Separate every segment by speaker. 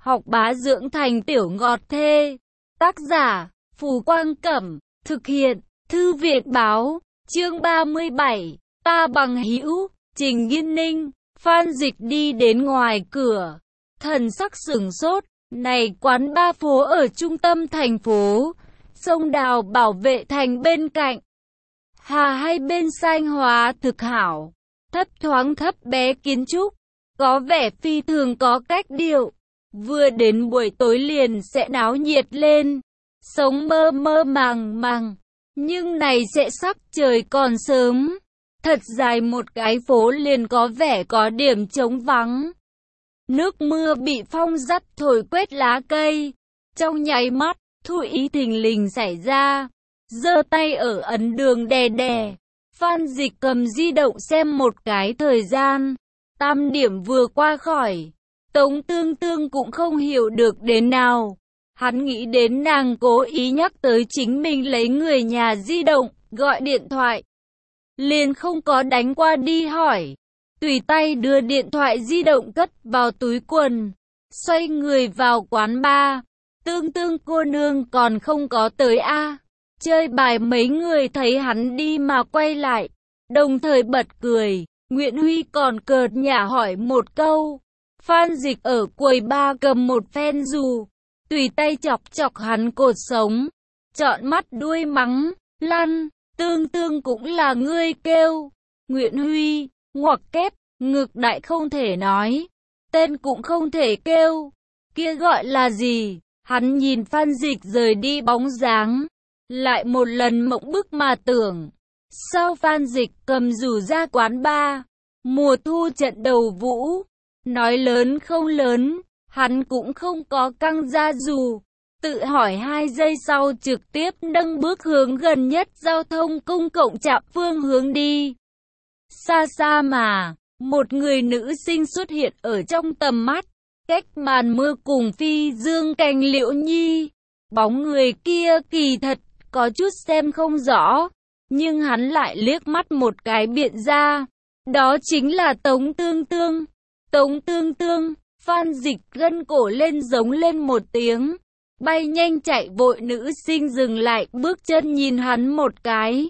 Speaker 1: học bá dưỡng thành tiểu ngọt thê. Tác giả, Phù Quang Cẩm, thực hiện, Thư viện Báo, chương 37, ta bằng hữu, Trình Nghiên Ninh. Phan Dịch đi đến ngoài cửa, thần sắc sửng sốt, này quán ba phố ở trung tâm thành phố, sông đào bảo vệ thành bên cạnh. Hà hai bên xanh hóa thực hảo, thấp thoáng thấp bé kiến trúc, có vẻ phi thường có cách điệu. Vừa đến buổi tối liền sẽ náo nhiệt lên, sống mơ mơ màng màng. Nhưng này sẽ sắc trời còn sớm, thật dài một cái phố liền có vẻ có điểm trống vắng. Nước mưa bị phong dắt thổi quét lá cây. Trong nháy mắt, Thu Ý thình lình xảy ra, giơ tay ở ấn đường đè đè. Phan Dịch cầm di động xem một cái thời gian, 8 điểm vừa qua khỏi. Tống Tương Tương cũng không hiểu được đến nào. Hắn nghĩ đến nàng cố ý nhắc tới chính mình lấy người nhà di động, gọi điện thoại. Liền không có đánh qua đi hỏi. Tùy tay đưa điện thoại di động cất vào túi quần, xoay người vào quán bar. Tương Tương cô nương còn không có tới a? Chơi bài mấy người thấy hắn đi mà quay lại, đồng thời bật cười. Nguyễn Huy còn cợt nhả hỏi một câu. Phan Dịch ở quầy bar cầm một phen dù, tùy tay chọc chọc hắn cột sống, trọn mắt đuôi mắng, lăn, Tương Tương cũng là ngươi kêu. Nguyễn Huy, ngoặc kép, ngực đại không thể nói, tên cũng không thể kêu, kia gọi là gì? Hắn nhìn Phan Dịch rời đi bóng dáng, lại một lần mộng bức mà tưởng. Sau Phan Dịch cầm dù ra quán bar, mùa thu trận đầu vũ, nói lớn không lớn, hắn cũng không có căng ra dù, tự hỏi 2 giây sau trực tiếp nâng bước hướng gần nhất giao thông công cộng chạm phương hướng đi. Xa xa mà, một người nữ sinh xuất hiện ở trong tầm mắt, cách màn mưa cùng phi dương cành liễu nhi. Bóng người kia kỳ thật, có chút xem không rõ, nhưng hắn lại liếc mắt một cái biện ra. Đó chính là Tống Tương Tương. Tống Tương Tương, Phan Dịch gân cổ lên giống lên một tiếng. Bay nhanh chạy vội nữ sinh dừng lại bước chân nhìn hắn một cái.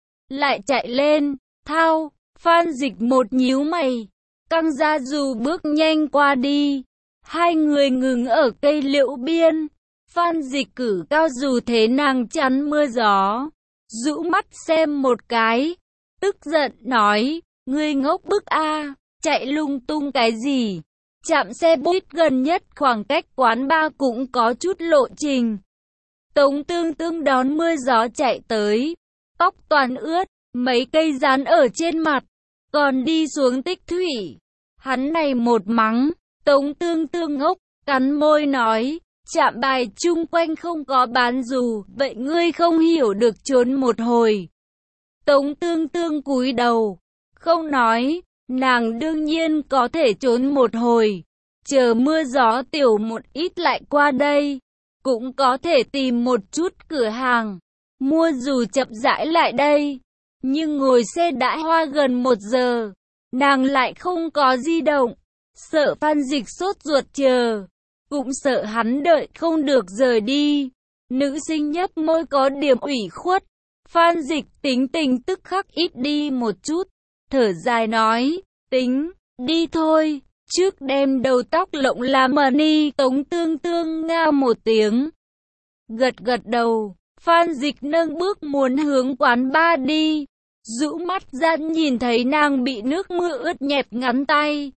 Speaker 1: Lại chạy lên, thao, Phan Dịch một nhíu mày, căng ra dù bước nhanh qua đi. Hai người ngừng ở cây liễu biên. Phan Dịch cử cao dù thế nàng chắn mưa gió, rũ mắt xem một cái, tức giận nói, ngươi ngốc bức a, chạy lung tung cái gì? Trạm xe buýt gần nhất khoảng cách quán bar cũng có chút lộ trình. Tống Tương Tương đón mưa gió chạy tới, tóc toàn ướt, mấy cây dán ở trên mặt, còn đi xuống tích thủy. Hắn này một mắng, Tống Tương Tương ngốc, cắn môi nói, trạm bài chung quanh không có bán dù, vậy ngươi không hiểu được trốn một hồi. Tống Tương Tương cúi đầu, không nói, nàng đương nhiên có thể trốn một hồi, chờ mưa gió tiểu một ít lại qua đây, cũng có thể tìm một chút cửa hàng, mua dù chậm rãi lại đây. Nhưng ngồi xe đã hoa gần 1 giờ, nàng lại không có di động, sợ Phan Dịch sốt ruột chờ, cũng sợ hắn đợi không được rời đi. Nữ sinh nhấp môi có điểm ủy khuất. Phan Dịch tính tình tức khắc ít đi một chút, thở dài nói, tính, đi thôi, trước đem đầu tóc lộng làm money. Tống Tương Tương ngao một tiếng, gật gật đầu. Phan Dịch nâng bước muốn hướng quán bar đi, rũ mắt ra nhìn thấy nàng bị nước mưa ướt nhẹp ngắn tay.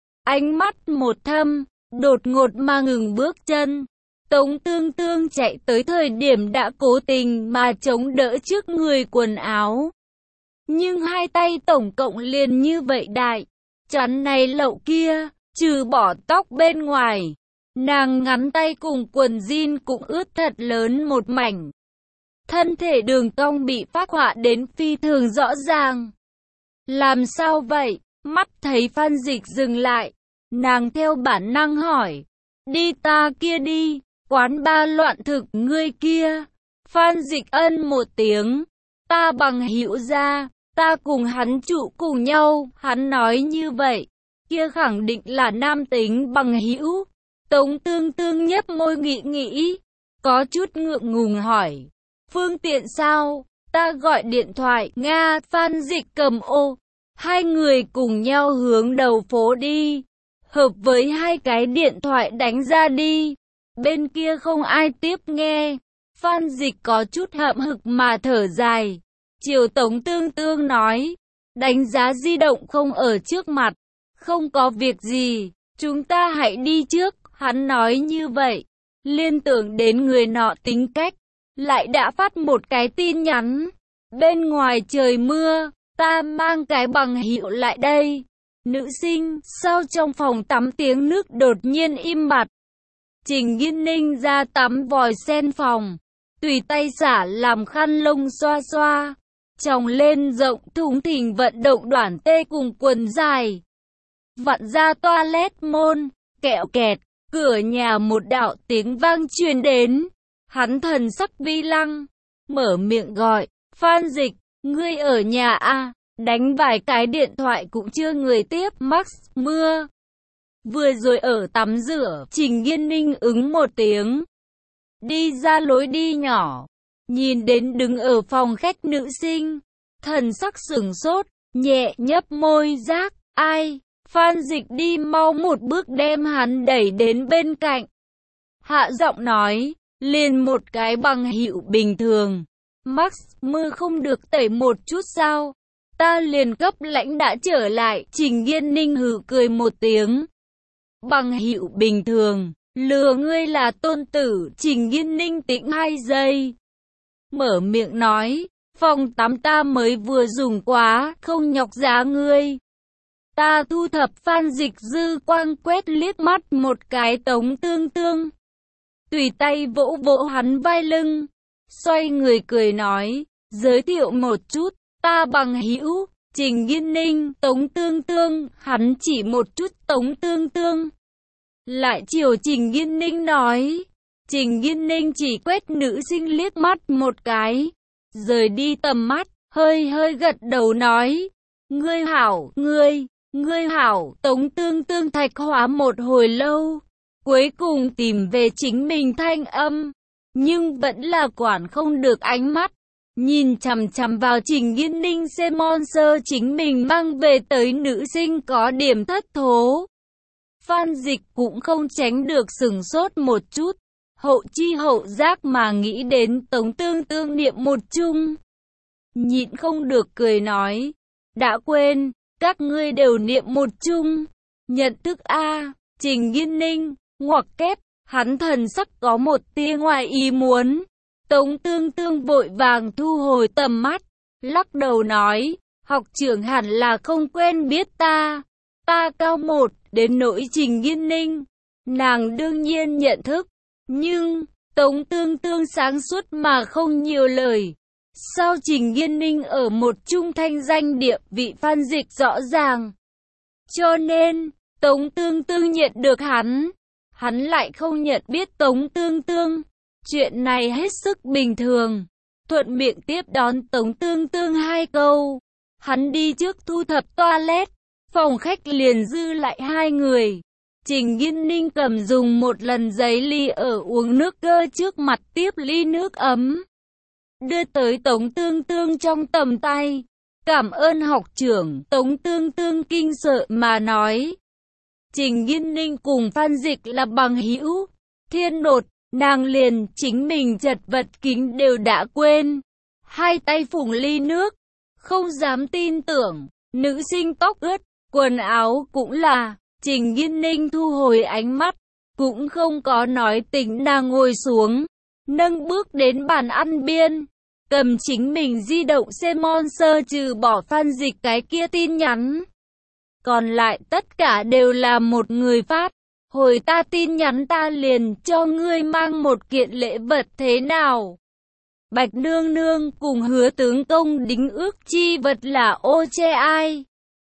Speaker 1: Ánh mắt một thâm, đột ngột mà ngừng bước chân. Tống Tương Tương chạy tới thời điểm đã cố tình mà chống đỡ trước người quần áo. Nhưng hai tay tổng cộng liền như vậy đại, chắn này lậu kia, trừ bỏ tóc bên ngoài, nàng ngắn tay cùng quần jean cũng ướt thật lớn một mảnh. Thân thể đường cong bị phác họa đến phi thường rõ ràng. Làm sao vậy? Mắt thấy Phan Dịch dừng lại, nàng theo bản năng hỏi, đi ta kia đi, quán bar loạn thực ngươi kia. Phan Dịch ân một tiếng, ta bằng hữu ra, ta cùng hắn trụ cùng nhau. Hắn nói như vậy, kia khẳng định là nam tính bằng hữu. Tống Tương Tương nhấp môi nghĩ nghĩ, có chút ngượng ngùng hỏi. Phương tiện sao? Ta gọi điện thoại. Nga. Phan Dịch cầm ô. Hai người cùng nhau hướng đầu phố đi. Hợp với hai cái điện thoại đánh ra đi. Bên kia không ai tiếp nghe. Phan Dịch có chút hậm hực mà thở dài. Chiều Tống Tương Tương nói. Đánh giá di động không ở trước mặt. Không có việc gì. Chúng ta hãy đi trước. Hắn nói như vậy. Liên tưởng đến người nọ tính cách. Lại đã phát một cái tin nhắn. Bên ngoài trời mưa. Ta mang cái bằng hiệu lại đây. Nữ sinh, sau trong phòng tắm tiếng nước đột nhiên im bặt. Trình Nghiên Ninh ra tắm vòi sen phòng. Tùy tay xả làm khăn lông xoa xoa. Tròng lên rộng thùng thình vận động đoạn tê cùng quần dài. Vặn ra toilet môn, kẹo kẹt, cửa nhà một đạo tiếng vang truyền đến. Hắn thần sắc vi lăng, mở miệng gọi, Phan Dịch, ngươi ở nhà à? Đánh vài cái điện thoại cũng chưa người tiếp. Max, mưa. Vừa rồi ở tắm rửa, Trình Nghiên Ninh ứng một tiếng. Đi ra lối đi nhỏ, nhìn đến đứng ở phòng khách nữ sinh, thần sắc sửng sốt, nhẹ nhấp môi giác, ai? Phan Dịch đi mau một bước đem hắn đẩy đến bên cạnh. Hạ giọng nói, liền một cái bằng hữu bình thường. Max, mưa không được tẩy một chút sao? Ta liền cấp lãnh đã trở lại. Trình Nghiên Ninh hừ cười một tiếng. Bằng hữu bình thường, lừa ngươi là tôn tử. Trình Nghiên Ninh tĩnh 2 giây. Mở miệng nói, phòng tắm ta mới vừa dùng quá, không nhọc giá ngươi. Ta thu thập. Phan Dịch dư quang quét liếc mắt một cái Tống Tương Tương. Tùy tay vỗ vỗ hắn vai lưng. Xoay người cười nói, giới thiệu một chút, ta bằng hữu, Trình Nghiên Ninh, Tống Tương Tương. Hắn chỉ một chút Tống Tương Tương. Lại chiều Trình Nghiên Ninh nói. Trình Nghiên Ninh chỉ quét nữ sinh liếc mắt một cái, rời đi tầm mắt, hơi gật đầu nói, ngươi hảo, ngươi hảo. Tống Tương Tương thạch hóa một hồi lâu, cuối cùng tìm về chính mình thanh âm, nhưng vẫn là quản không được ánh mắt, nhìn chằm chằm vào Trình Nghiên Ninh xem monster chính mình mang về tới nữ sinh có điểm thất thố. Phan Dịch cũng không tránh được sửng sốt một chút, hậu chi hậu giác mà nghĩ đến Tống Tương Tương niệm một chung. Nhịn không được cười nói, đã quên, các ngươi đều niệm một chung. Nhận thức a. Trình Nghiên Ninh, ngoặc kép, hắn thần sắc có một tia ngoài ý muốn. Tống Tương Tương vội vàng thu hồi tầm mắt, lắc đầu nói, học trưởng hẳn là không quen biết ta. Ta cao 1, đến nỗi Trình Nghiên Ninh, nàng đương nhiên nhận thức. Nhưng, Tống Tương Tương sáng suốt mà không nhiều lời. Sao Trình Nghiên Ninh ở một chung thanh danh địa vị Phan Dịch rõ ràng. Cho nên, Tống Tương Tương nhận được hắn lại không nhận biết Tống Tương Tương. Chuyện này hết sức bình thường. Thuận miệng tiếp đón Tống Tương Tương 2 câu. Hắn đi trước thu thập toilet, phòng khách liền dư lại 2 người. Trình Nghiên Ninh cầm dùng một lần giấy ly ở uống nước cơ trước mặt tiếp ly nước ấm, đưa tới Tống Tương Tương trong tầm tay. Cảm ơn học trưởng. Tống Tương Tương kinh sợ mà nói. Trình Nghiên Ninh cùng Phan Dịch là bằng hữu. Thiên đột, nàng liền chính mình chật vật kính đều đã quên. 2 tay phủng ly nước, không dám tin tưởng. Nữ sinh tóc ướt, quần áo cũng là. Trình Nghiên Ninh thu hồi ánh mắt, cũng không có nói tính nàng ngồi xuống, nâng bước đến bàn ăn biên, cầm chính mình di động xem monster trừ bỏ Phan Dịch cái kia tin nhắn. Còn lại tất cả đều là một người phát, hồi ta tin nhắn ta liền cho ngươi mang một kiện lễ vật thế nào. Bạch nương nương cùng Hứa tướng công đính ước chi vật là ô che ai.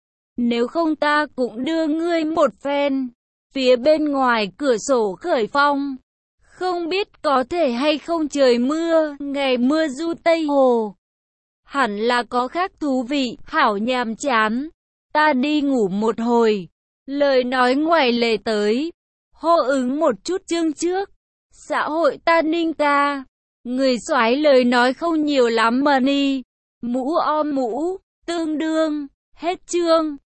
Speaker 1: Nếu không ta cũng đưa ngươi một phen. Phía bên ngoài cửa sổ khởi phong, không biết có thể hay không trời mưa, ngày mưa du Tây Hồ. Hẳn là có khác thú vị, hảo nhàm chán. Ta đi ngủ một hồi. Lời nói ngoài lề tới. Hô ứng một chút chương trước. Xã hội ta Ninh ca. Người soái lời nói không nhiều lắm mà ni. Mũ om mũ, tương đương, hết chương.